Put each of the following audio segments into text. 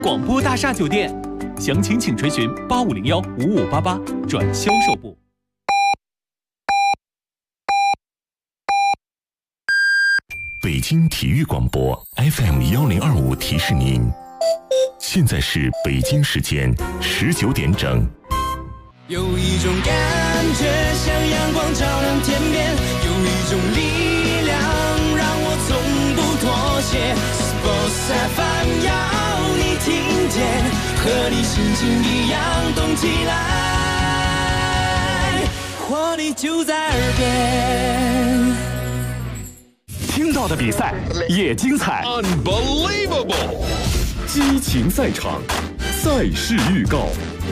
广播大厦酒店，详情请垂询8501-5588转销售部。 北京体育广播 FM1025提示您，现在是北京时间19点整。 有一种感觉像阳光照亮天边，有一种力量让我从不妥协。Sports FM 要你听见，和你心情一样动起来，活力就在耳边。 听到的比赛也精彩 ，Unbelievable！ 激情赛场，赛事预告。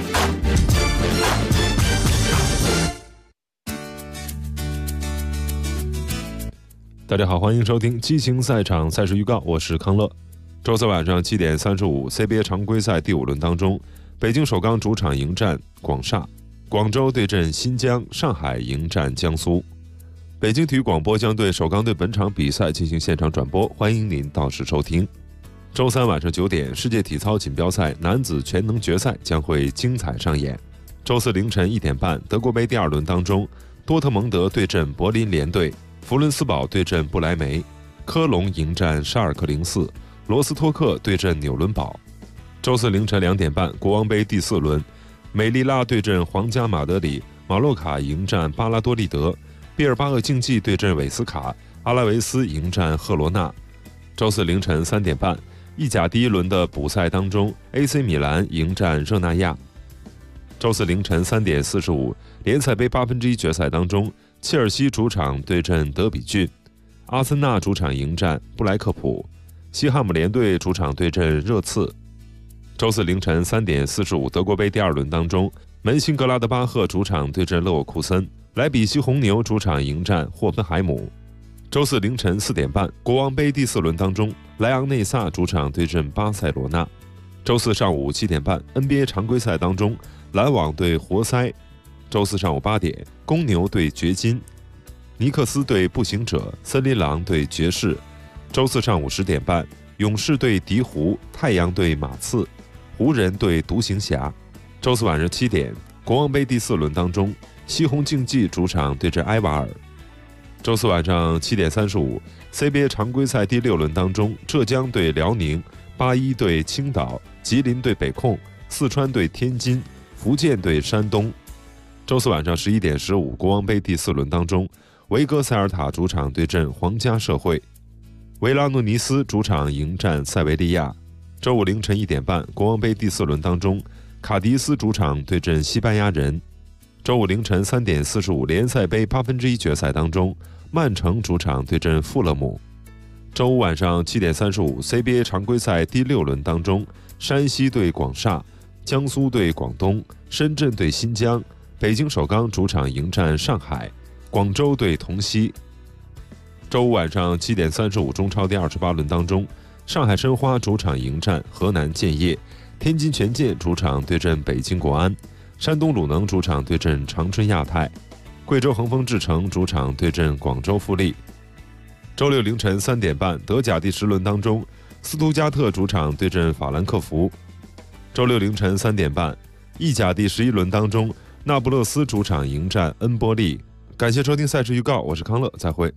大家好，欢迎收听激情赛场赛事预告，我是康乐。周四晚上7点35 CBA 常规赛第5轮当中，北京首钢主场迎战广厦，广州对阵新疆，上海迎战江苏。北京体育广播将对首钢队本场比赛进行现场转播，欢迎您到时收听。周三晚上9点，世界体操锦标赛男子全能决赛将会精彩上演。周四凌晨1点半，德国杯第2轮当中，多特蒙德对阵柏林联队，弗伦斯堡对阵不莱梅，科隆迎战沙尔克04，罗斯托克对阵纽伦堡。周四凌晨2点半，国王杯第4轮，美利拉对阵皇家马德里，马洛卡迎战巴拉多利德，毕尔巴鄂竞技对阵韦斯卡，阿拉维斯迎战赫罗纳。周四凌晨3点半，意甲第1轮的补赛当中 ，AC 米兰迎战热那亚。周四凌晨3点45，联赛杯1/8决赛当中，切尔西主场对阵德比郡，阿森纳主场迎战布莱克普，西汉姆联队主场对阵热刺。周四凌晨3点45，德国杯第2轮当中，门兴格拉德巴赫主场对阵勒沃库森，莱比锡红牛主场迎战霍芬海姆。周四凌晨4点半，国王杯第4轮当中，莱昂内萨主场对阵巴塞罗那。周四上午7点半， NBA 常规赛当中，篮网对活塞。周四上午8点，公牛对掘金，尼克斯对步行者，森林狼对爵士。周四上午10点半，勇士对鹈鹕，太阳对马刺，湖人对独行侠。周四晚上7点，国王杯第4轮当中，西红竞技主场对阵埃瓦尔。周四晚上7点35 CBA 常规赛第6轮当中，浙江对辽宁，81对青岛，吉林对北控，四川对天津，福建对山东。周四晚上11点15，国王杯第4轮当中，维戈塞尔塔主场对阵皇家社会，维拉诺尼斯主场迎战塞维利亚。周五凌晨1点半，国王杯第4轮当中，卡迪斯主场对阵西班牙人。周五凌晨3点45，联赛杯1/8决赛当中，曼城主场对阵富勒姆。周五晚上7点35 CBA 常规赛第6轮当中，山西对广厦，江苏对广东，深圳对新疆，北京首钢主场迎战上海，广州对同曦。周五晚上7点35中超第28轮当中，上海申花主场迎战河南建业，天津权健主场对阵北京国安，山东鲁能主场对阵长春亚泰，贵州恒丰智诚主场对阵广州富力。周六凌晨3点半，德甲第10轮当中，斯图加特主场对阵法兰克福。周六凌晨3点半，意甲第11轮当中，那不勒斯主场迎战恩波利。感谢收听赛事预告，我是康乐，再会。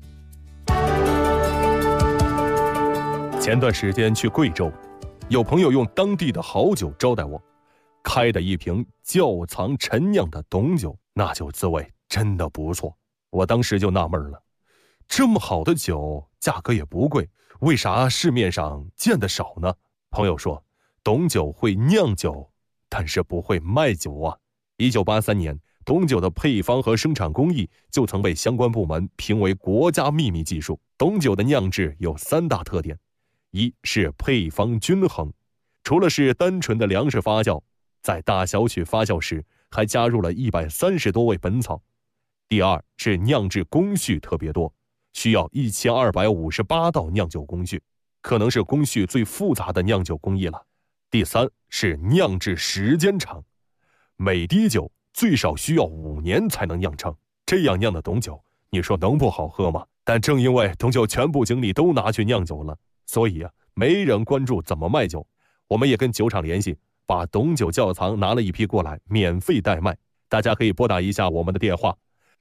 前段时间去贵州，有朋友用当地的好酒招待我，开的一瓶窖藏陈酿的董酒，那酒滋味真的不错。我当时就纳闷了，这么好的酒，价格也不贵，为啥市面上见得少呢？朋友说，董酒会酿酒，但是不会卖酒啊。1983年，董酒的配方和生产工艺就曾被相关部门评为国家秘密技术。董酒的酿制有3大特点：一是配方均衡，除了是单纯的粮食发酵，在大小曲发酵时还加入了130多味本草。第二是酿制工序特别多，需要1258道酿酒工序，可能是工序最复杂的酿酒工艺了。第三是酿制时间长，每滴酒最少需要5年才能酿成，这样酿的董酒，你说能不好喝吗？但正因为董酒全部精力都拿去酿酒了，所以没人关注怎么卖酒。 我们也跟酒厂联系，把董酒窖藏拿了一批过来，免费代卖。大家可以拨打一下我们的电话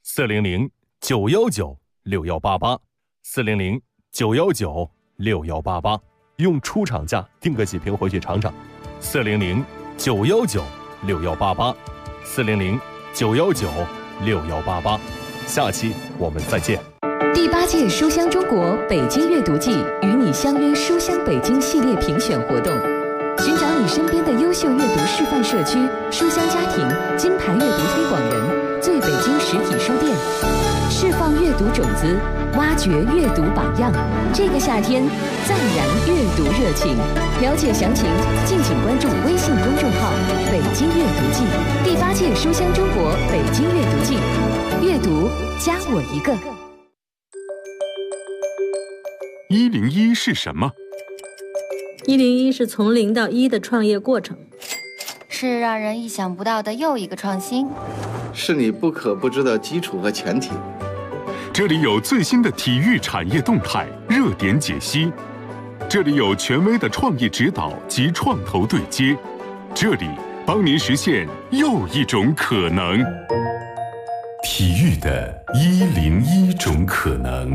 ：400-919-6188，400-919-6188，用出厂价订个几瓶回去尝尝。400-919-6188，400-919-6188。下期我们再见。 第8届书香中国北京阅读季与你相约书香北京系列评选活动，寻找你身边的优秀阅读示范社区、书香家庭、金牌阅读推广人、最北京实体书店，释放阅读种子，挖掘阅读榜样。这个夏天，再燃阅读热情。了解详情，敬请关注微信公众号“北京阅读季”。第8届书香中国北京阅读季，阅读加我一个。 101是什么 ？101是从0到1的创业过程， 是让人意想不到的又一个创新， 是你不可不知的基础和前提。 这里有最新的体育产业动态、热点解析，这里有权威的创意指导及创投对接，这里帮您实现又一种可能。体育的101种可能。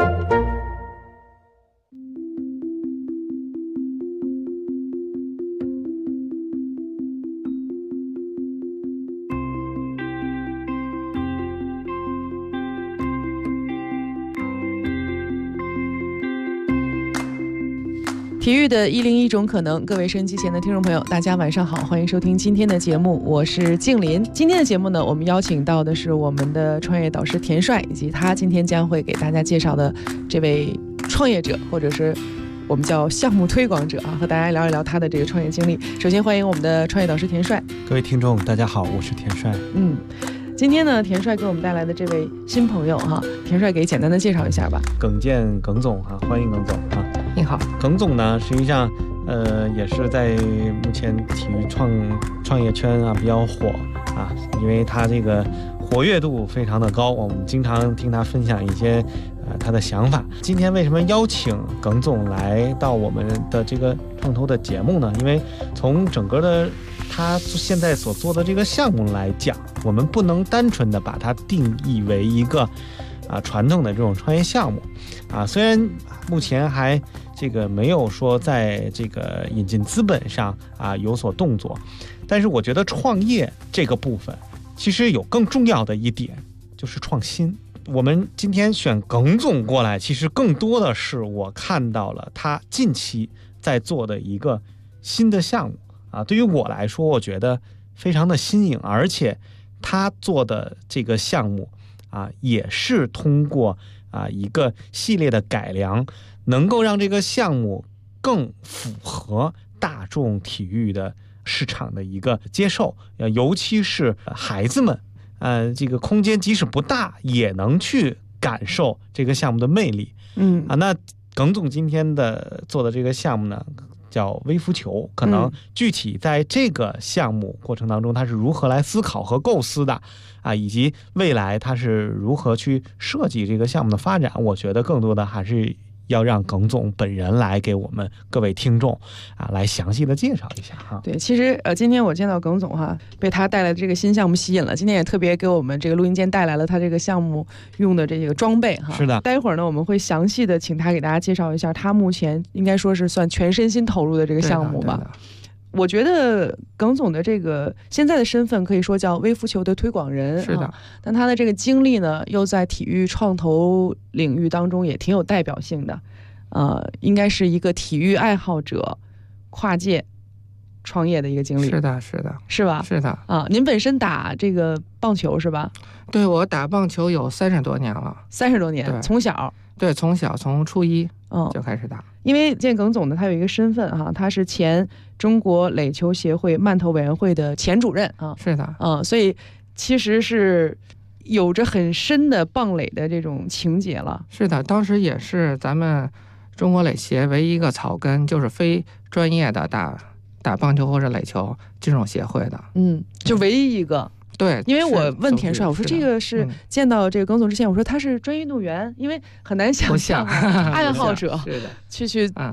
体育的101种可能，各位收音机前的听众朋友，大家晚上好，欢迎收听今天的节目，我是静林。今天的节目呢，我们邀请到的是我们的创业导师田帅，以及他今天将会给大家介绍的这位创业者，或者是我们叫项目推广者啊，和大家聊一聊他的这个创业经历。首先欢迎我们的创业导师田帅。 各位听众大家好，我是田帅。 今天呢，田帅给我们带来的这位新朋友哈，田帅给简单的介绍一下吧。 耿健耿总哈，欢迎耿总啊。 你好。 耿总呢，实际上也是在目前体育创业圈啊比较火啊，因为他这个活跃度非常的高，我们经常听他分享一些他的想法。今天为什么邀请耿总来到我们的这个创投的节目呢？因为从整个的他现在所做的这个项目来讲，我们不能单纯的把它定义为一个传统的这种创业项目啊，虽然目前还这个没有说在这个引进资本上有所动作，但是我觉得创业这个部分其实有更重要的一点，就是创新。我们今天选耿总过来，其实更多的是我看到了他近期在做的一个新的项目啊，对于我来说，我觉得非常的新颖，而且他做的这个项目也是通过一个系列的改良，能够让这个项目更符合大众体育的市场的一个接受，尤其是孩子们，这个空间即使不大，也能去感受这个项目的魅力。那耿总今天做的这个项目呢，叫微浮球，可能具体在这个项目过程当中，他是如何来思考和构思的以及未来他是如何去设计这个项目的发展，我觉得更多的还是要让耿总本人来给我们各位听众来详细的介绍一下哈。 对，其实今天我见到耿总哈，被他带来的这个新项目吸引了，今天也特别给我们这个录音间带来了他这个项目用的这个装备哈。 是的， 待会儿呢我们会详细的请他给大家介绍一下他目前应该说是算全身心投入的这个项目吧。我觉得耿总的这个现在的身份可以说叫微浮球的推广人， 是的， 但他的这个经历呢，又在体育创投领域当中也挺有代表性的，应该是一个体育爱好者跨界创业的一个经历。 是的，是的， 是吧？ 是的您本身打这个棒球是吧？ 对，我打棒球有30多年了。 30多年，从小？ 对，从小从初一就开始打。 因为见耿总呢，他有一个身份哈，他是前中国垒球协会慢投委员会的前主任啊。 是的， 所以其实是有着很深的棒垒的这种情节了。 是的，当时也是咱们中国垒协唯一一个草根，就是非专业的打棒球或者垒球这种协会的。 就唯一一个。 对， 因为我问田帅，我说这个是见到这个耿总之前，我说他是专业运动员，因为很难想象爱好者去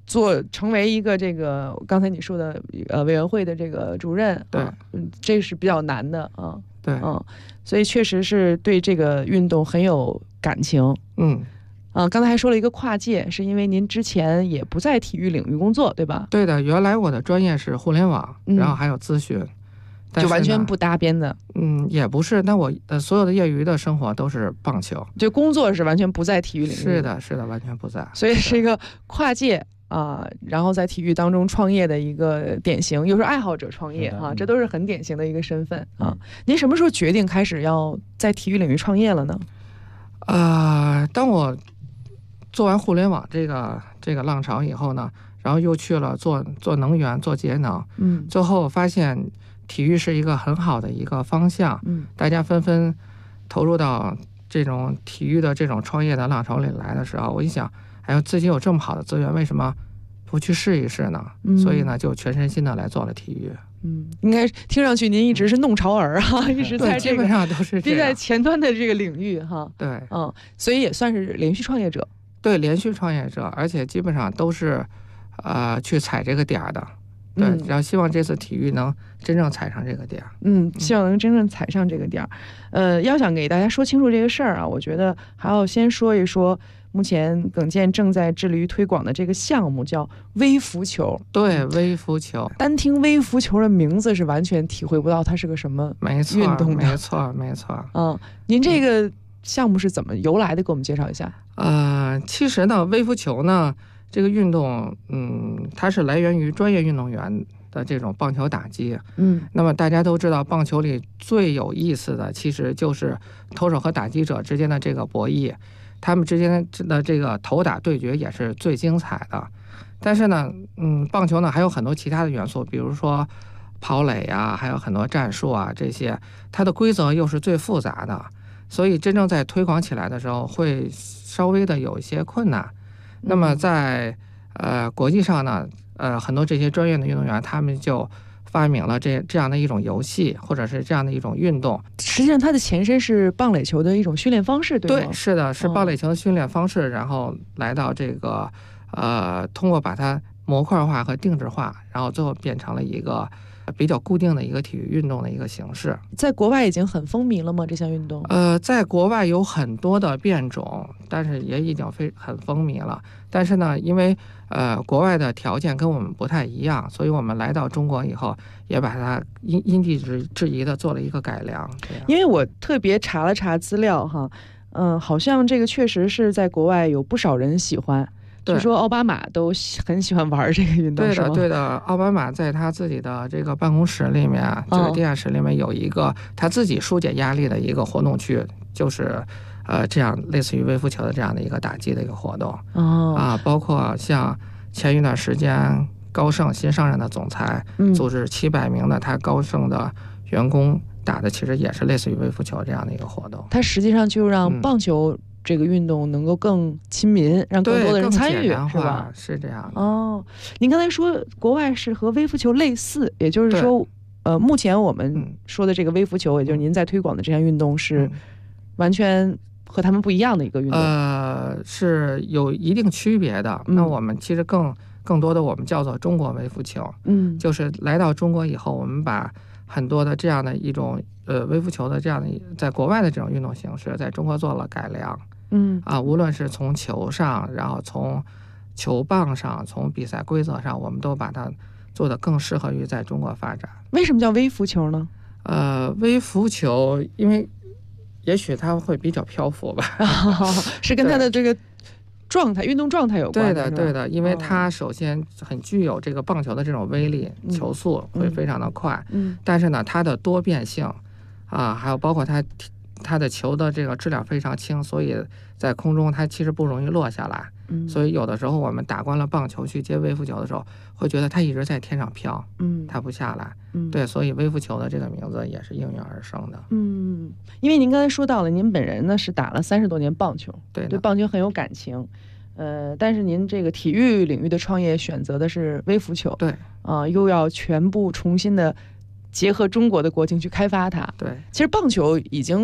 成为一个这个刚才你说的委员会的这个主任， 对， 这是比较难的啊。 对， 所以确实是对这个运动很有感情。刚才还说了一个跨界，是因为您之前也不在体育领域工作，对吧？ 对的，原来我的专业是互联网，然后还有咨询， 就完全不搭边的。 也不是，但我所有的业余的生活都是棒球， 就工作是完全不在体育领域。 是的，完全不在， 所以是一个跨界然后在体育当中创业的一个典型，又是爱好者创业这都是很典型的一个身份您什么时候决定开始要在体育领域创业了呢？ 当我做完互联网这个浪潮以后呢，然后又去了做能源、做节能，最后发现体育是一个很好的一个方向，大家纷纷投入到这种体育的这种创业的浪潮里来的时候，我一想，哎呦，自己有这么好的资源，为什么不去试一试呢？所以呢，就全身心的来做了体育。 应该听上去您一直是弄潮儿一直在这个基本上都是这样， 在前端的这个领域对， 所以也算是连续创业者。 对，连续创业者，而且基本上都是去踩这个点儿的。对，然后希望这次体育能真正踩上这个点儿。 希望能真正踩上这个点儿。要想给大家说清楚这个事儿我觉得还要先说一说目前耿健正在致力于推广的这个项目，叫微浮球。 对，微浮球， 单听微浮球的名字是完全体会不到它是个什么运动的。 没错。 您这个项目是怎么由来的？给我们介绍一下。 其实呢，微浮球呢这个运动，它是来源于专业运动员的这种棒球打击。那么大家都知道，棒球里最有意思的其实就是投手和打击者之间的这个博弈，他们之间的这个投打对决也是最精彩的。但是呢，棒球呢还有很多其他的元素，比如说跑垒还有很多战术这些，它的规则又是最复杂的，所以真正在推广起来的时候会稍微的有一些困难。那么在国际上呢，很多这些专业的运动员，他们就发明了这样的一种游戏，或者是这样的一种运动。 实际上它的前身是棒垒球的一种训练方式，对吗？ 对，是的，是棒垒球的训练方式，然后来到这个通过把它模块化和定制化，然后最后变成了一个比较固定的一个体育运动的一个形式。 在国外已经很风靡了吗？这项运动？ 在国外有很多的变种，但是也已经很风靡了。但是呢，因为国外的条件跟我们不太一样，所以我们来到中国以后，也把它因地制宜的做了一个改良。 因为我特别查了查资料好像这个确实是在国外有不少人喜欢。据说奥巴马都很喜欢玩这个运动。 对的，奥巴马在他自己的这个办公室里面，这个地下室里面有一个他自己疏解压力的一个活动区，就是这样类似于微浮球的这样的一个打击的一个活动。包括像前一段时间高盛新上任的总裁组织700名的他高盛的员工打的，其实也是类似于微浮球这样的一个活动。 他实际上就让棒球这个运动能够更亲民，让更多的人参与，是吧？ 是这样的。 您刚才说国外是和微浮球类似，也就是说，目前我们说的这个微浮球，也就是您在推广的这项运动，是完全和他们不一样的一个运动。 是有一定区别的。那我们其实更多的我们叫做中国微浮球。就是来到中国以后，我们把很多的这样的一种微浮球的这样的在国外的这种运动形式，在中国做了改良。无论是从球上，然后从球棒上，从比赛规则上，我们都把它做得更适合于在中国发展。 为什么叫微浮球呢？ 微浮球，因为也许它会比较漂浮吧。 是跟它的这个状态、运动状态有关。 对的，因为它首先很具有这个棒球的这种威力，球速会非常的快。但是呢，它的多变性还有包括它的球的这个质量非常轻，所以在空中它其实不容易落下来。所以有的时候我们打惯了棒球去接微浮球的时候，会觉得它一直在天上飘，它不下来。对，所以微浮球的这个名字也是应运而生的。 因为您刚才说到了，您本人呢是打了30多年棒球，对棒球很有感情。但是您这个体育领域的创业选择的是微浮球， 对又要全部重新的结合中国的国情去开发它。 对， 其实棒球已经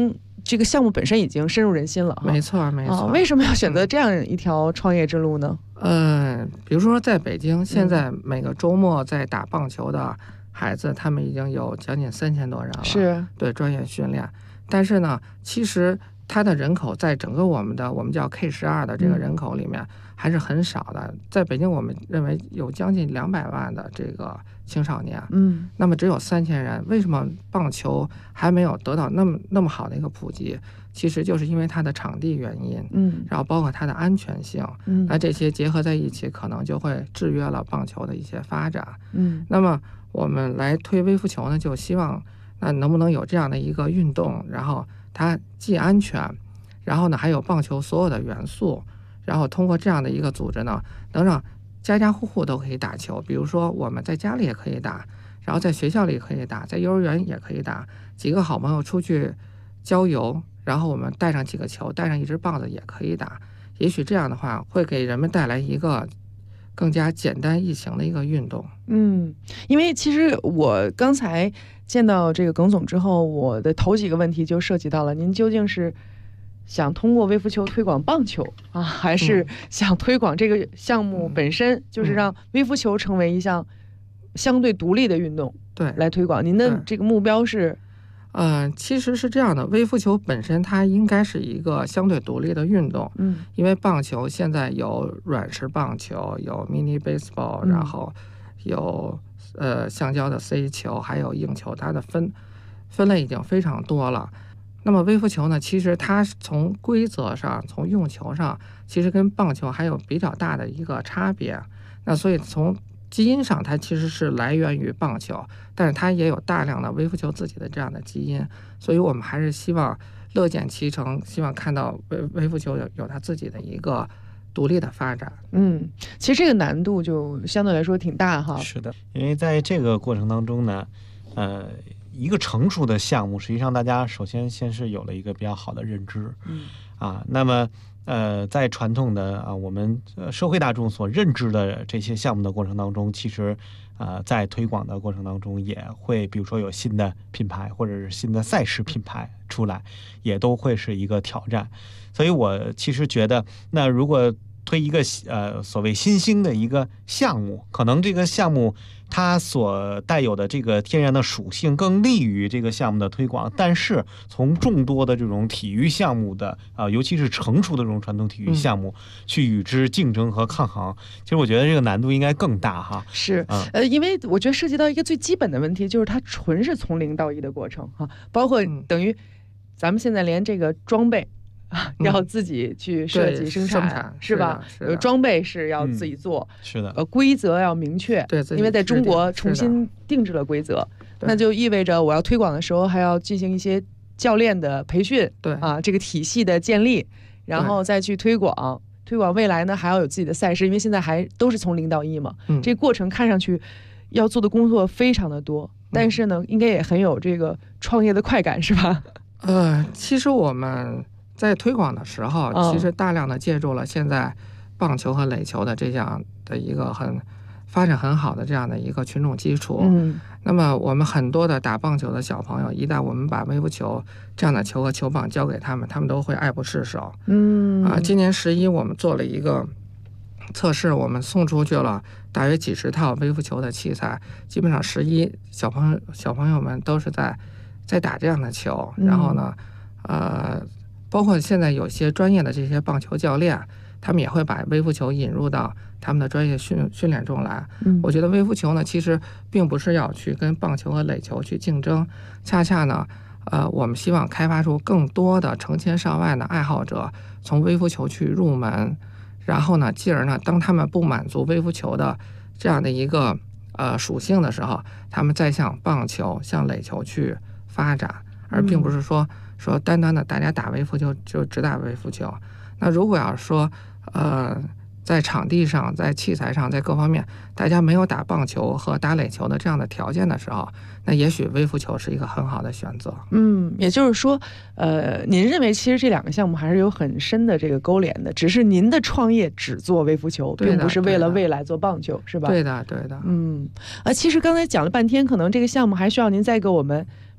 这个项目本身已经深入人心了。 没错，没错。 为什么要选择这样一条创业之路呢？ 比如说在北京，现在每个周末在打棒球的孩子，他们已经有将近3000多人了， 是对专业训练。但是呢，其实它的人口在整个我们叫 K12的这个人口里面还是很少的。在北京，我们认为有将近200万的这个青少年，那么只有3000人。为什么棒球还没有得到那么好的一个普及？其实就是因为它的场地原因，然后包括它的安全性，那这些结合在一起，可能就会制约了棒球的一些发展。那么我们来推微服球呢，就希望那能不能有这样的一个运动，然后它既安全，然后呢还有棒球所有的元素，然后通过这样的一个组织呢，能让家家户户都可以打球。比如说我们在家里也可以打，然后在学校里可以打，在幼儿园也可以打，几个好朋友出去郊游，然后我们带上几个球，带上一支棒子也可以打。也许这样的话会给人们带来一个更加简单易行的一个运动。 因为其实我刚才见到这个耿总之后，我的头几个问题就涉及到了您究竟是想通过微服球推广棒球啊，还是想推广这个项目本身，就是让微服球成为一项相对独立的运动， 对， 来推广。您的这个目标是？ 其实是这样的，微服球本身它应该是一个相对独立的运动，因为棒球现在有软式棒球，有 mini baseball，然后有橡胶的 C 球，还有硬球，它的分类已经非常多了。那么微服球呢，其实它从规则上，从用球上，其实跟棒球还有比较大的一个差别。那所以从基因上它其实是来源于棒球，但是它也有大量的微服球自己的这样的基因，所以我们还是希望乐见其成，希望看到微服球有它自己的一个独立的发展。 其实这个难度就相对来说挺大哈。 是的，因为在这个过程当中呢，一个成熟的项目，实际上大家首先先是有了一个比较好的认知，那么在传统的我们社会大众所认知的这些项目的过程当中，其实在推广的过程当中也会，比如说有新的品牌或者是新的赛事品牌出来，也都会是一个挑战。所以我其实觉得，那如果推一个所谓新兴的一个项目，可能这个项目它所带有的这个天然的属性更利于这个项目的推广，但是从众多的这种体育项目的尤其是成熟的这种传统体育项目去与之竞争和抗衡，其实我觉得这个难度应该更大哈。 是，因为我觉得涉及到一个最基本的问题，就是它纯是从0到1的过程哈，包括等于咱们现在连这个装备要自己去设计生产，是吧？装备是要自己做， 是的。 规则要明确， 对， 因为在中国重新定制了规则，那就意味着我要推广的时候还要进行一些教练的培训， 对这个体系的建立，然后再去推广。推广未来呢，还要有自己的赛事，因为现在还都是从0到1嘛，这个过程看上去要做的工作非常的多，但是呢，应该也很有这个创业的快感，是吧？ 其实我们在推广的时候，其实大量的借助了现在棒球和垒球的这样的一个发展很好的这样的一个群众基础。那么我们很多的打棒球的小朋友，一旦我们把微服球这样的球和球棒交给他们，他们都会爱不释手。今年11我们做了一个测试，我们送出去了大约几十套微服球的器材，基本上11小朋友们都是在打这样的球。然后呢，包括现在有些专业的这些棒球教练，他们也会把微服球引入到他们的专业训练中来。我觉得微服球呢，其实并不是要去跟棒球和垒球去竞争，恰恰呢，我们希望开发出更多的成千上万的爱好者从微服球去入门，然后呢，继而呢，当他们不满足微服球的这样的一个属性的时候，他们再向棒球、向垒球去发展，而并不是说单单的大家打微服球就只打微服球。那如果要是说在场地上、在器材上、在各方面，大家没有打棒球和打垒球的这样的条件的时候，那也许微服球是一个很好的选择。 也就是说，您认为其实这2个项目还是有很深的这个勾连的，只是您的创业只做微服球，并不是为了未来做棒球，是吧？ 对的。 其实刚才讲了半天，可能这个项目还需要您再给我们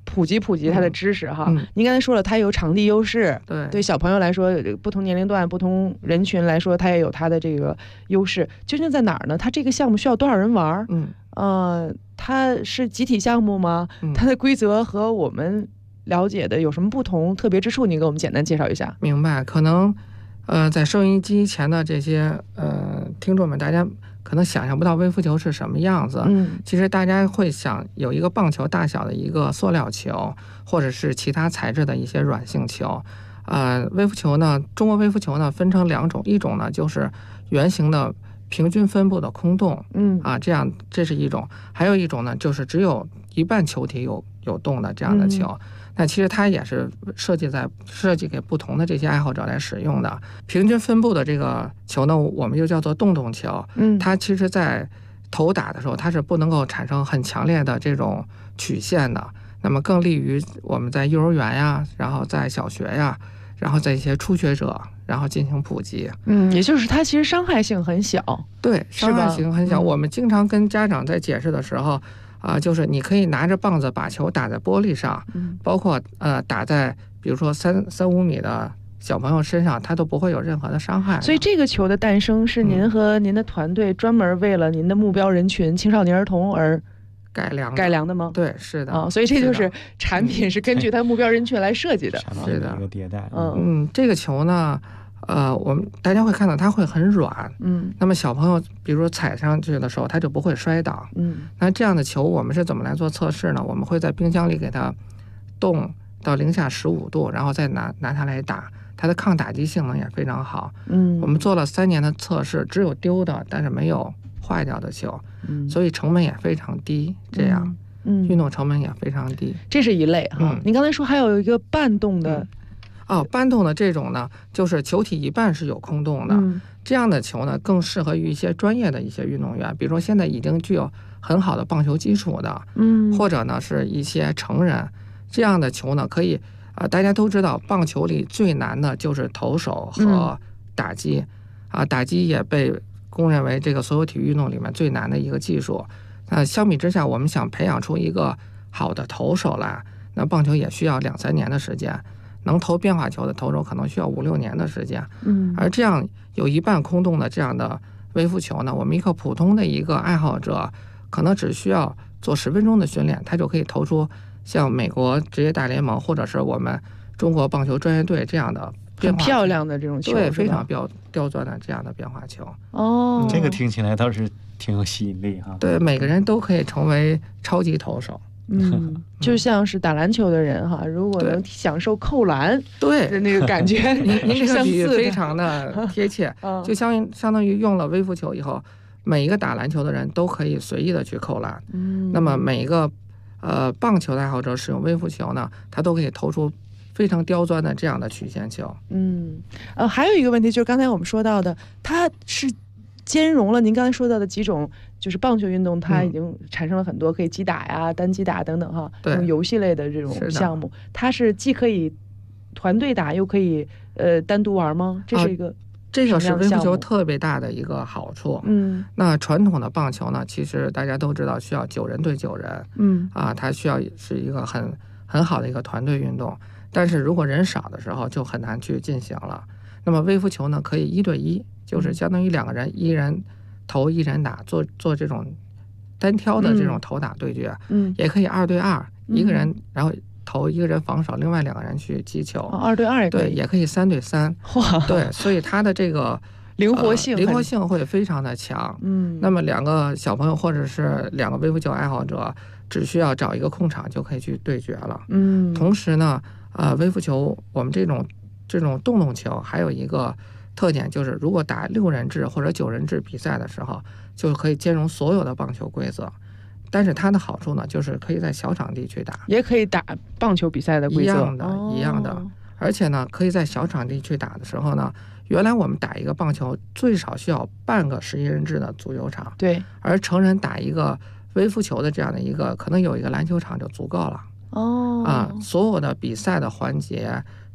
普及它的知识哈。您刚才说了，它有场地优势，对小朋友来说，不同年龄段、不同人群来说，它也有它的这个优势。究竟在哪儿呢？它这个项目需要多少人玩？它是集体项目吗？它的规则和我们了解的有什么不同、特别之处？您给我们简单介绍一下。 明白，可能在收音机前的这些听众们，大家可能想象不到微浮球是什么样子。其实大家会想有一个棒球大小的一个塑料球，或者是其他材质的一些软性球。微浮球呢，中国微浮球呢分成2种，一种呢就是圆形的平均分布的空洞，这是一种；还有一种呢就是只有一半球体有洞的这样的球。那其实它也是设计给不同的这些爱好者来使用的。平均分布的这个球呢，我们又叫做洞洞球。它其实在投打的时候，它是不能够产生很强烈的这种曲线的。那么更利于我们在幼儿园呀，然后在小学呀，然后在一些初学者，然后进行普及。 也就是它其实伤害性很小。 对，伤害性很小。我们经常跟家长在解释的时候。就是你可以拿着棒子把球打在玻璃上，包括打在比如说3-5米的小朋友身上，他都不会有任何的伤害。 所以这个球的诞生是您和您的团队专门为了您的目标人群青少年儿童而改良的吗？ 对，是的。 所以这就是产品是根据它目标人群来设计的。 是的，一个迭代。 这个球呢。我们大家会看到它会很软，那么小朋友比如说踩上去的时候，它就不会摔倒，那这样的球我们是怎么来做测试呢？我们会在冰箱里给它冻到零下15度，然后再拿它来打，它的抗打击性能也非常好。我们做了3年的测试，只有丢的，但是没有坏掉的球，所以成本也非常低，这样运动成本也非常低。 这是一类哈。您刚才说还有一个半洞的。 半洞的这种呢，就是球体一半是有空洞的，这样的球呢，更适合于一些专业的一些运动员，比如说现在已经具有很好的棒球基础的，或者呢是一些成人，这样的球呢，可以大家都知道，棒球里最难的就是投手和打击，打击也被公认为这个所有体育运动里面最难的一个技术。相比之下，我们想培养出一个好的投手来，那棒球也需要2-3年的时间。能投变化球的投手可能需要5-6年的时间，而这样有一半空洞的这样的微浮球呢，我们一个普通的一个爱好者，可能只需要做10分钟的训练，他就可以投出像美国职业大联盟或者是我们中国棒球专业队这样的很漂亮的这种球， 对，非常刁钻的这样的变化球。 这个听起来倒是挺有吸引力哈。 对，每个人都可以成为超级投手。 就像是打篮球的人哈，如果能享受扣篮的那个感觉， 您这个比喻非常的贴切，就相当于用了微浮球以后，每一个打篮球的人都可以随意的去扣篮。那么每一个棒球的爱好者使用微浮球呢，他都可以投出非常刁钻的这样的曲线球。 还有一个问题就是刚才我们说到的，它是兼容了您刚才说到的几种，就是棒球运动，它已经产生了很多可以击打呀、单击打等等哈，这种游戏类的这种项目，它是既可以团队打，又可以单独玩吗？这是一个这个是微浮球特别大的一个好处。那传统的棒球呢，其实大家都知道需要9人对9人，它需要是一个很好的一个团队运动，但是如果人少的时候就很难去进行了。那么微浮球呢，可以1对1，就是相当于2个人，1人投1人打，做这种单挑的这种投打对决。也可以2对2，一个人然后投一个人防守，另外2个人去击球。 2对2也可以。 对，也可以3对3。对，所以它的这个灵活性会非常的强。那么2个小朋友或者是2个微浮球爱好者，只需要找一个空场就可以去对决了。同时呢，微浮球我们这种洞洞球还有一个特点，就是如果打6人制或者9人制比赛的时候，就可以兼容所有的棒球规则。但是它的好处呢，就是可以在小场地去打， 也可以打棒球比赛的规则， 一样的。而且呢，可以在小场地去打的时候呢，原来我们打一个棒球最少需要半个11人制的足球场， 对， 而成人打一个微浮球的这样的一个，可能有一个篮球场就足够了。所有的比赛的环节，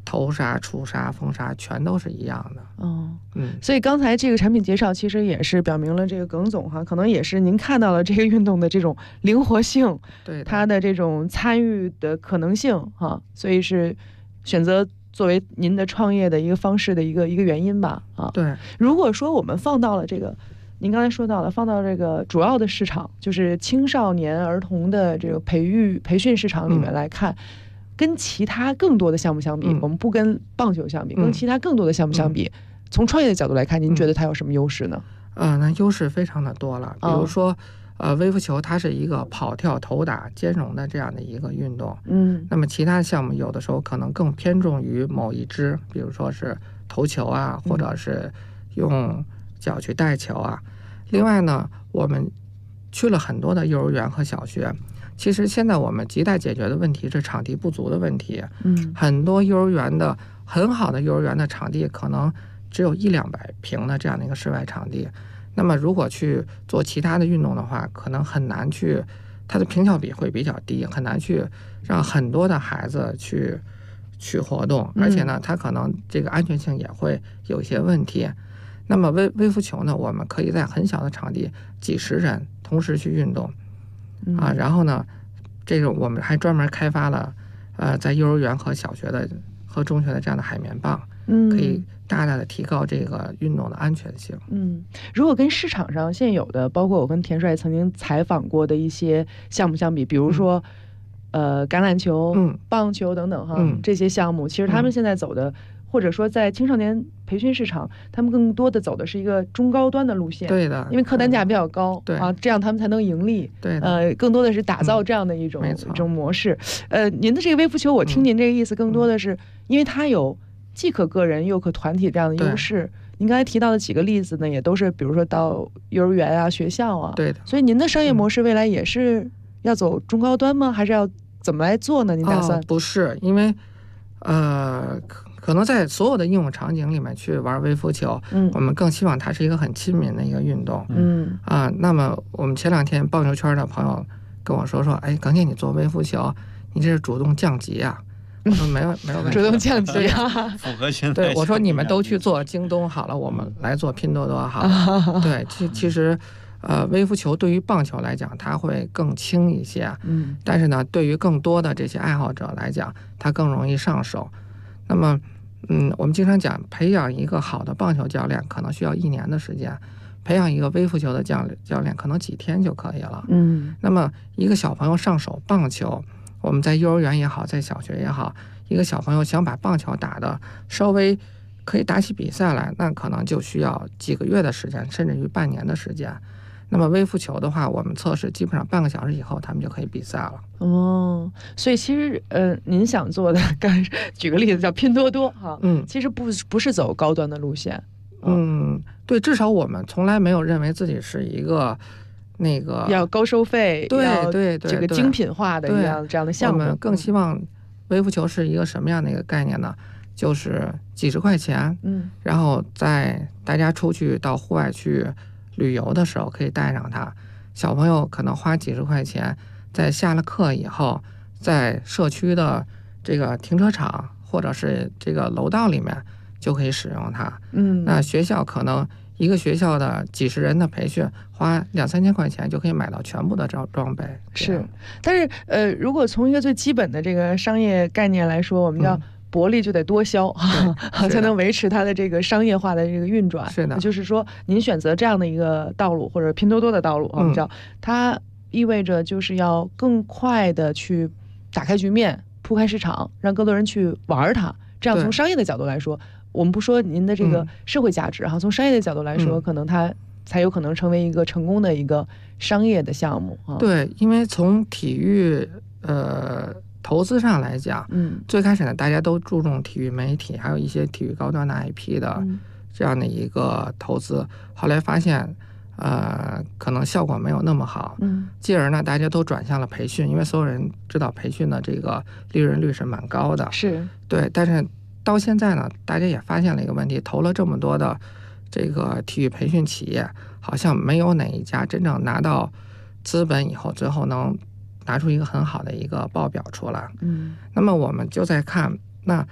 头纱、触纱、风纱全都是一样的。 所以刚才这个产品介绍其实也是表明了这个耿总可能也是您看到了这个运动的这种灵活性， 对它的这种参与的可能性所以是选择作为您的创业的一个方式的一个原因吧。 对， 如果说我们放到了这个您刚才说到了放到这个主要的市场，就是青少年儿童的这个培训市场里面来看，跟其他更多的项目相比，我们不跟棒球相比，跟其他更多的项目相比，从创业的角度来看，您觉得它有什么优势呢？ 那优势非常的多了。比如说微服球它是一个跑跳投打兼容的这样的一个运动。那么其他项目有的时候可能更偏重于某一支，比如说是投球啊，或者是用脚去带球啊。另外呢，我们去了很多的幼儿园和小学，其实现在我们亟待解决的问题是场地不足的问题。很多幼儿园的很好的幼儿园的场地可能只有100-200平的这样的一个室外场地，那么如果去做其他的运动的话，可能很难去，它的平效比会比较低，很难去让很多的孩子去活动，而且呢，它可能这个安全性也会有一些问题。那么微服球呢，我们可以在很小的场地几十人同时去运动然后呢，这个我们还专门开发了在幼儿园和小学的和中学的这样的海绵棒，可以大大的提高这个运动的安全性。 如果跟市场上现有的，包括我跟田帅曾经采访过的一些项目相比，比如说橄榄球、棒球等等这些项目，其实他们现在走的，或者说在青少年培训市场，他们更多的走的是一个中高端的路线。 对的， 因为客单价比较高， 对这样他们才能盈利。 对的， 更多的是打造这样的一种模式。您的这个微服球，我听您这个意思，更多的是因为它有既可个人又可团体这样的优势。您刚才提到的几个例子呢，也都是比如说到幼儿园啊、学校啊。 对的。 所以您的商业模式未来也是要走中高端吗？还是要怎么来做呢？您打算？ 不是，因为可能在所有的应用场景里面去玩微服球，我们更希望它是一个很亲民的一个运动。那么我们前2天棒球圈的朋友跟我说，哎，耿姐你做微服球，你这是主动降级啊？我说没有问题， 主动降级啊， 符合现在。 对，我说你们都去做京东好了，我们来做拼多多好了。对，其实微服球对于棒球来讲，它会更轻一些。但是呢，对于更多的这些爱好者来讲，它更容易上手。那么我们经常讲，培养一个好的棒球教练可能需要1年的时间，培养一个微服球的教练可能几天就可以了。那么一个小朋友上手棒球，我们在幼儿园也好，在小学也好，一个小朋友想把棒球打得稍微可以打起比赛来，那可能就需要几个月的时间，甚至于半年的时间。那么微服球的话，我们测试基本上半个小时以后，他们就可以比赛了。 所以其实您想做的，举个例子叫拼多多哈，其实不是走高端的路线。 对，至少我们从来没有认为自己是一个那个要高收费， 对这个精品化的这样的项目。 我们更希望微服球是一个什么样的一个概念呢？就是几十块钱，然后在大家出去到户外去旅游的时候可以带上它。小朋友可能花几十块钱，在下了课以后，在社区的这个停车场或者是这个楼道里面就可以使用它。那学校可能一个学校的几十人的培训，花2-3千块钱就可以买到全部的装备。 是，但是如果从一个最基本的这个商业概念来说，我们叫薄利就得多销，才能维持它的这个商业化的这个运转。 是的， 就是说您选择这样的一个道路，或者拼多多的道路，我们叫它意味着就是要更快的去打开局面，铺开市场，让更多人去玩它。这样从商业的角度来说，我们不说您的这个社会价值从商业的角度来说，可能它才有可能成为一个成功的一个商业的项目。 对，因为从体育投资上来讲，最开始呢，大家都注重体育媒体，还有一些体育高端的 IP 的这样的一个投资。后来发现，可能效果没有那么好，继而呢，大家都转向了培训，因为所有人知道培训的这个利润率是蛮高的。 是， 对，但是到现在呢，大家也发现了一个问题，投了这么多的这个体育培训企业，好像没有哪一家真正拿到资本以后，最后能拿出一个很好的一个报表出来。那么我们就在看，那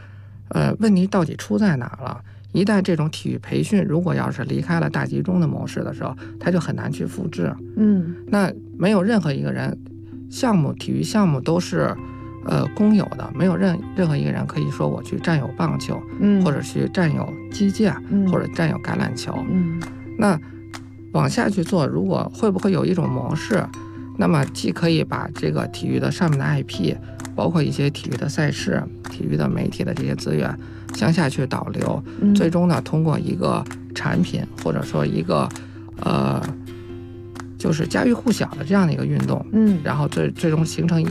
问题到底出在哪儿了？一旦这种体育培训如果要是离开了大集中的模式的时候，它就很难去复制。那没有任何一个人体育项目都是公有的，没有任何一个人可以说我去占有棒球，或者去占有击剑，或者占有橄榄球。那往下去做，如果会不会有一种模式，那么既可以把这个体育的上面的 IP， 包括一些体育的赛事、体育的媒体的这些资源向下去导流，最终呢，通过一个产品或者说一个就是家喻户晓的这样的一个运动，然后最终形成